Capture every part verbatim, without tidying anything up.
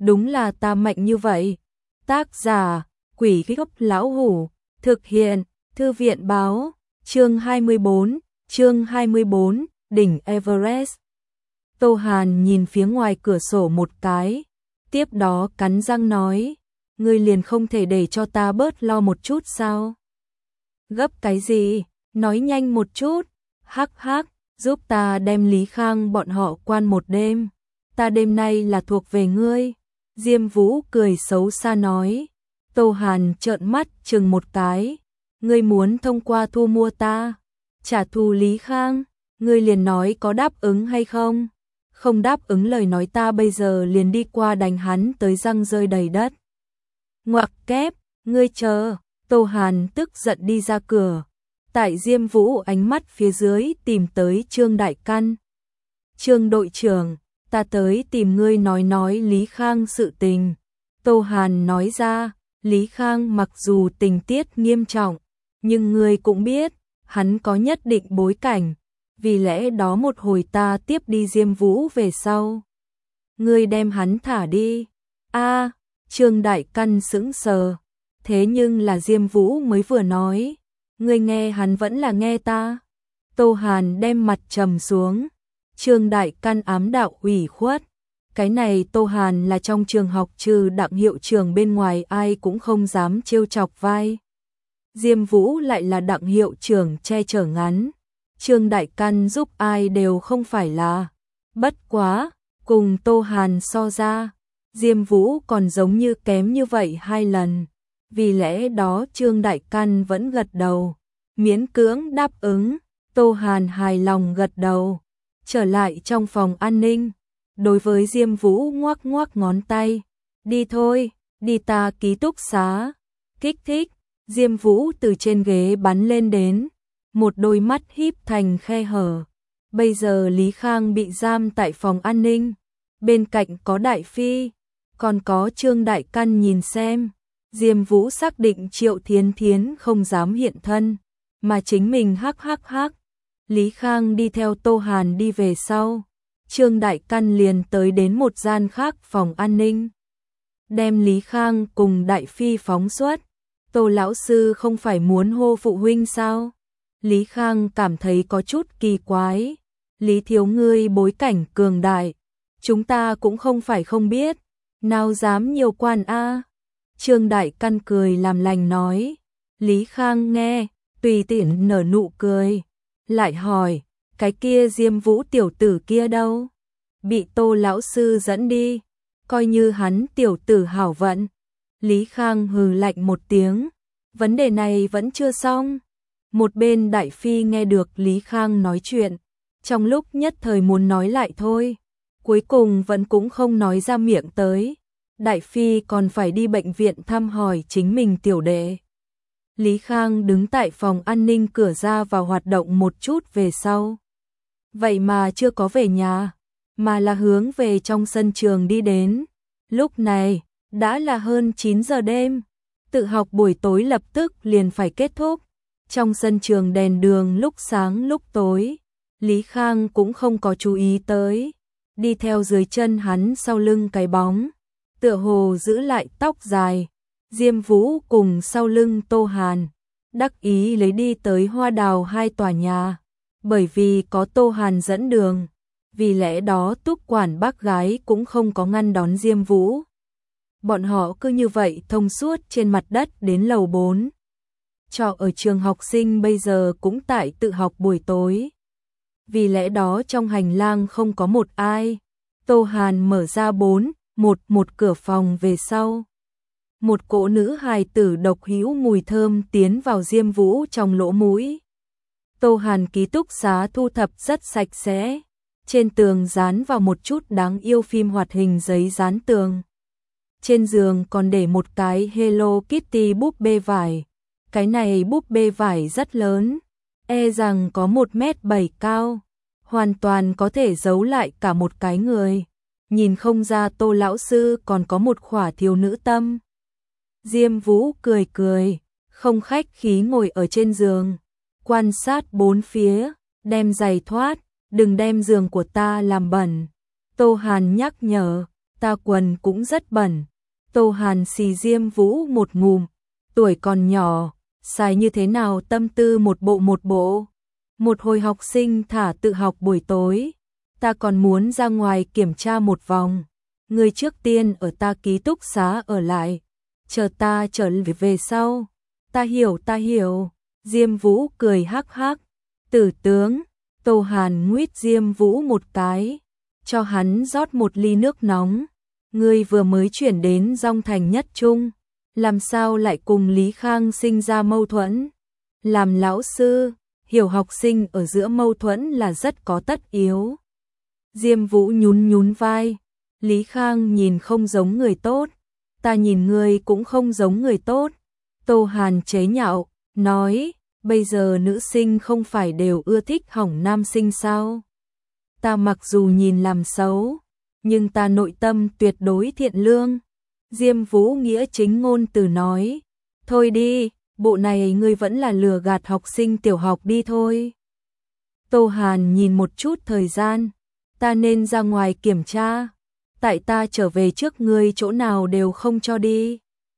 đúng là ta mạnh như vậy. Tác giả, Quỷ Gốc Lão Hủ, thực hiện, Thư viện Báo, chương hai mươi bốn, chương hai mươi bốn, đỉnh Everest. Tô Hàn nhìn phía ngoài cửa sổ một cái, tiếp đó cắn răng nói, ngươi liền không thể để cho ta bớt lo một chút sao? Gấp cái gì, nói nhanh một chút, hắc hắc, giúp ta đem Lý Khang bọn họ quan một đêm, ta đêm nay là thuộc về ngươi. Diêm Vũ cười xấu xa nói. Tô Hàn trợn mắt chừng một cái, ngươi muốn thông qua thu mua ta, trả thù Lý Khang, ngươi liền nói có đáp ứng hay không? Không đáp ứng lời nói ta bây giờ liền đi qua đánh hắn tới răng rơi đầy đất. Ngoặc kép, ngươi chờ, Tô Hàn tức giận đi ra cửa. Tại Diêm Vũ ánh mắt phía dưới tìm tới Trương Đại Căn. Trương đội trưởng, ta tới tìm ngươi nói nói Lý Khang sự tình. Tô Hàn nói ra, Lý Khang mặc dù tình tiết nghiêm trọng, nhưng ngươi cũng biết, hắn có nhất định bối cảnh, vì lẽ đó một hồi ta tiếp đi Diêm Vũ về sau. Ngươi đem hắn thả đi. A, Trương Đại Căn sững sờ, thế nhưng là Diêm Vũ mới vừa nói, ngươi nghe hắn vẫn là nghe ta. Tô Hàn đem mặt trầm xuống, Trương Đại Căn ám đạo ủy khuất. Cái này Tô Hàn là trong trường học trừ Đặng hiệu trưởng bên ngoài ai cũng không dám trêu chọc vai. Diêm Vũ lại là Đặng hiệu trưởng che chở ngắn. Trương Đại Căn giúp ai đều không phải là. Bất quá, cùng Tô Hàn so ra, Diêm Vũ còn giống như kém như vậy hai lần. Vì lẽ đó Trương Đại Căn vẫn gật đầu, miễn cưỡng đáp ứng. Tô Hàn hài lòng gật đầu, trở lại trong phòng an ninh. Đối với Diêm Vũ ngoắc ngoắc ngón tay, đi thôi, đi ta ký túc xá. Kích thích, Diêm Vũ từ trên ghế bắn lên đến, một đôi mắt híp thành khe hở. Bây giờ Lý Khang bị giam tại phòng an ninh, bên cạnh có Đại Phi, còn có Trương Đại Căn nhìn xem. Diêm Vũ xác định Triệu Thiến Thiến không dám hiện thân, mà chính mình hắc hắc hắc. Lý Khang đi theo Tô Hàn đi về sau. Trương Đại Căn liền tới đến một gian khác phòng an ninh, đem Lý Khang cùng Đại Phi phóng xuất. Tô lão sư không phải muốn hô phụ huynh sao? Lý Khang cảm thấy có chút kỳ quái. Lý thiếu ngươi bối cảnh cường đại, chúng ta cũng không phải không biết, nào dám nhiều quan a. Trương Đại Căn cười làm lành nói. Lý Khang nghe, tùy tiện nở nụ cười, lại hỏi, cái kia Diêm Vũ tiểu tử kia đâu? Bị Tô lão sư dẫn đi, coi như hắn tiểu tử hảo vận. Lý Khang hừ lạnh một tiếng, vấn đề này vẫn chưa xong. Một bên Đại Phi nghe được Lý Khang nói chuyện, trong lúc nhất thời muốn nói lại thôi, cuối cùng vẫn cũng không nói ra miệng tới. Đại Phi còn phải đi bệnh viện thăm hỏi chính mình tiểu đệ. Lý Khang đứng tại phòng an ninh cửa ra vào hoạt động một chút về sau. Vậy mà chưa có về nhà, mà là hướng về trong sân trường đi đến. Lúc này, đã là hơn chín giờ đêm, tự học buổi tối lập tức liền phải kết thúc. Trong sân trường đèn đường lúc sáng lúc tối, Lý Khang cũng không có chú ý tới. Đi theo dưới chân hắn sau lưng cái bóng, tựa hồ giữ lại tóc dài. Diêm Vũ cùng sau lưng Tô Hàn, đắc ý lấy đi tới Hoa Đào hai tòa nhà. Bởi vì có Tô Hàn dẫn đường, vì lẽ đó Túc quản bác gái cũng không có ngăn đón Diêm Vũ. Bọn họ cứ như vậy thông suốt trên mặt đất đến lầu bốn. Trọ ở trường học sinh bây giờ cũng tại tự học buổi tối. Vì lẽ đó trong hành lang không có một ai. Tô Hàn mở ra bốn, một, một cửa phòng về sau. Một cỗ nữ hài tử độc hữu mùi thơm tiến vào Diêm Vũ trong lỗ mũi. Tô Hàn ký túc xá thu thập rất sạch sẽ. Trên tường dán vào một chút đáng yêu phim hoạt hình giấy dán tường. Trên giường còn để một cái Hello Kitty búp bê vải. Cái này búp bê vải rất lớn, e rằng có một mét bảy cao, hoàn toàn có thể giấu lại cả một cái người. Nhìn không ra Tô lão sư còn có một khỏa thiếu nữ tâm. Diêm Vũ cười cười, không khách khí ngồi ở trên giường, quan sát bốn phía, đem giày thoát, đừng đem giường của ta làm bẩn. Tô Hàn nhắc nhở, ta quần cũng rất bẩn. Tô Hàn xì Diêm Vũ một ngụm, tuổi còn nhỏ, xài như thế nào tâm tư một bộ một bộ. Một hồi học sinh thả tự học buổi tối, ta còn muốn ra ngoài kiểm tra một vòng. Người trước tiên ở ta ký túc xá ở lại, chờ ta trở về sau. Ta hiểu ta hiểu, Diêm Vũ cười hắc hắc. Tử tướng, Tô Hàn nguyết Diêm Vũ một cái, cho hắn rót một ly nước nóng. Ngươi vừa mới chuyển đến Dong Thành Nhất Trung, làm sao lại cùng Lý Khang sinh ra mâu thuẫn? Làm lão sư, hiểu học sinh ở giữa mâu thuẫn là rất có tất yếu. Diêm Vũ nhún nhún vai, Lý Khang nhìn không giống người tốt, ta nhìn ngươi cũng không giống người tốt. Tô Hàn chế nhạo, nói, bây giờ nữ sinh không phải đều ưa thích hỏng nam sinh sao? Ta mặc dù nhìn làm xấu, nhưng ta nội tâm tuyệt đối thiện lương. Diêm Vũ nghĩa chính ngôn từ nói, thôi đi, bộ này ngươi vẫn là lừa gạt học sinh tiểu học đi thôi. Tô Hàn nhìn một chút thời gian, ta nên ra ngoài kiểm tra, tại ta trở về trước ngươi chỗ nào đều không cho đi.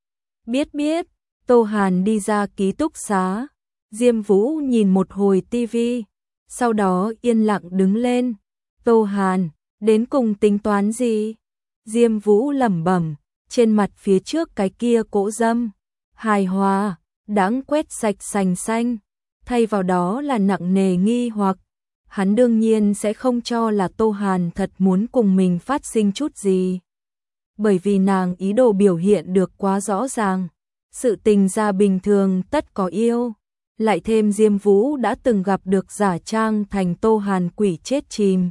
Biết biết, Tô Hàn đi ra ký túc xá, Diêm Vũ nhìn một hồi tivi, sau đó yên lặng đứng lên. Tô Hàn, đến cùng tính toán gì? Diêm Vũ lẩm bẩm, trên mặt phía trước cái kia cỗ dâm, hài hòa, đáng quét sạch sành xanh, thay vào đó là nặng nề nghi hoặc. Hắn đương nhiên sẽ không cho là Tô Hàn thật muốn cùng mình phát sinh chút gì, bởi vì nàng ý đồ biểu hiện được quá rõ ràng. Sự tình ra bình thường tất có yêu, lại thêm Diêm Vũ đã từng gặp được giả trang thành Tô Hàn quỷ chết chìm.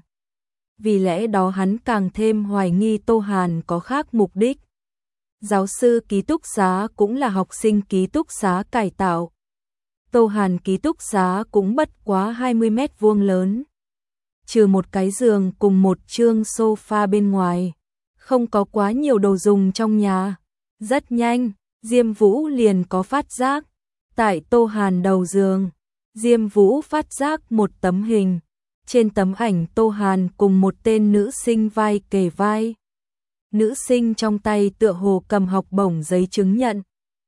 Vì lẽ đó hắn càng thêm hoài nghi Tô Hàn có khác mục đích. Giáo sư ký túc xá cũng là học sinh ký túc xá cải tạo. Tô Hàn ký túc xá cũng bất quá hai mươi mét vuông lớn. Trừ một cái giường cùng một chương sofa bên ngoài, không có quá nhiều đồ dùng trong nhà. Rất nhanh, Diêm Vũ liền có phát giác. Tại Tô Hàn đầu giường, Diêm Vũ phát giác một tấm hình. Trên tấm ảnh Tô Hàn cùng một tên nữ sinh vai kề vai. Nữ sinh trong tay tựa hồ cầm học bổng giấy chứng nhận.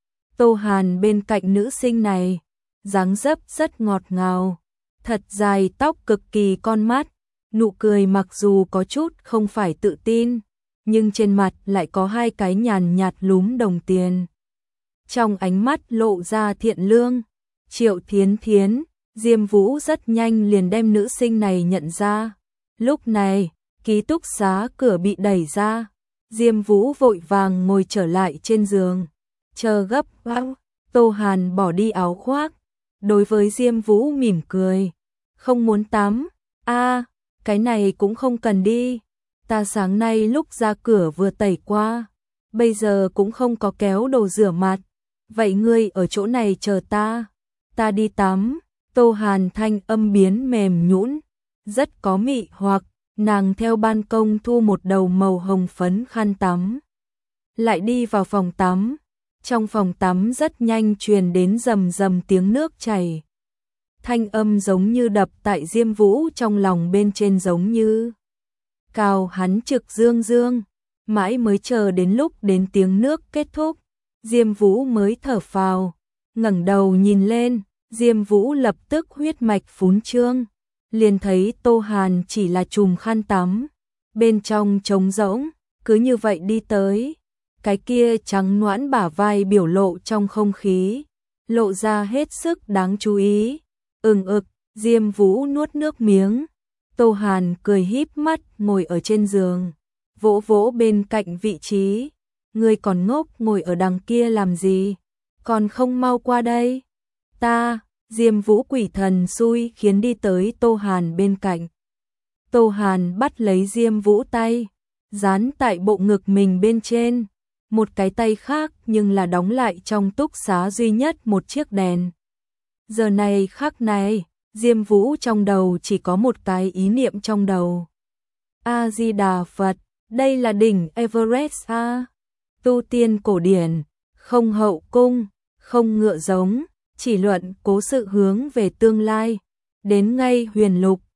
Tô Hàn bên cạnh nữ sinh này, dáng dấp rất ngọt ngào, thật dài tóc cực kỳ con mắt, nụ cười mặc dù có chút không phải tự tin, nhưng trên mặt lại có hai cái nhàn nhạt lúm đồng tiền. Trong ánh mắt lộ ra thiện lương. Triệu Thiến Thiến, Diêm Vũ rất nhanh liền đem nữ sinh này nhận ra. Lúc này, ký túc xá cửa bị đẩy ra, Diêm Vũ vội vàng ngồi trở lại trên giường, chờ gấp gáp. Tô Hàn bỏ đi áo khoác, đối với Diêm Vũ mỉm cười, không muốn tắm, a à, cái này cũng không cần đi, ta sáng nay lúc ra cửa vừa tẩy qua, bây giờ cũng không có kéo đồ rửa mặt, vậy ngươi ở chỗ này chờ ta, ta đi tắm. Tô Hàn thanh âm biến mềm nhũn, rất có mị hoặc, nàng theo ban công thu một đầu màu hồng phấn khăn tắm, lại đi vào phòng tắm. Trong phòng tắm rất nhanh truyền đến rầm rầm tiếng nước chảy. Thanh âm giống như đập tại Diêm Vũ trong lòng bên trên, giống như cào hắn trực dương dương, mãi mới chờ đến lúc đến tiếng nước kết thúc, Diêm Vũ mới thở phào, ngẩng đầu nhìn lên, Diêm Vũ lập tức huyết mạch phún trương, liền thấy Tô Hàn chỉ là chùm khăn tắm, bên trong trống rỗng, cứ như vậy đi tới. Cái kia trắng nõn bả vai biểu lộ trong không khí, lộ ra hết sức đáng chú ý. Ừng ực, Diêm Vũ nuốt nước miếng. Tô Hàn cười híp mắt ngồi ở trên giường, vỗ vỗ bên cạnh vị trí. Ngươi còn ngốc ngồi ở đằng kia làm gì? Còn không mau qua đây. Ta, Diêm Vũ quỷ thần xui khiến đi tới Tô Hàn bên cạnh. Tô Hàn bắt lấy Diêm Vũ tay, dán tại bộ ngực mình bên trên. Một cái tay khác nhưng là đóng lại trong túc xá duy nhất một chiếc đèn. Giờ này khắc này, Diêm Vũ trong đầu chỉ có một cái ý niệm trong đầu. A-di-đà Phật, đây là đỉnh Everest a. Tu tiên cổ điển, không hậu cung, không ngựa giống, chỉ luận cố sự hướng về tương lai. Đến ngay huyền lục,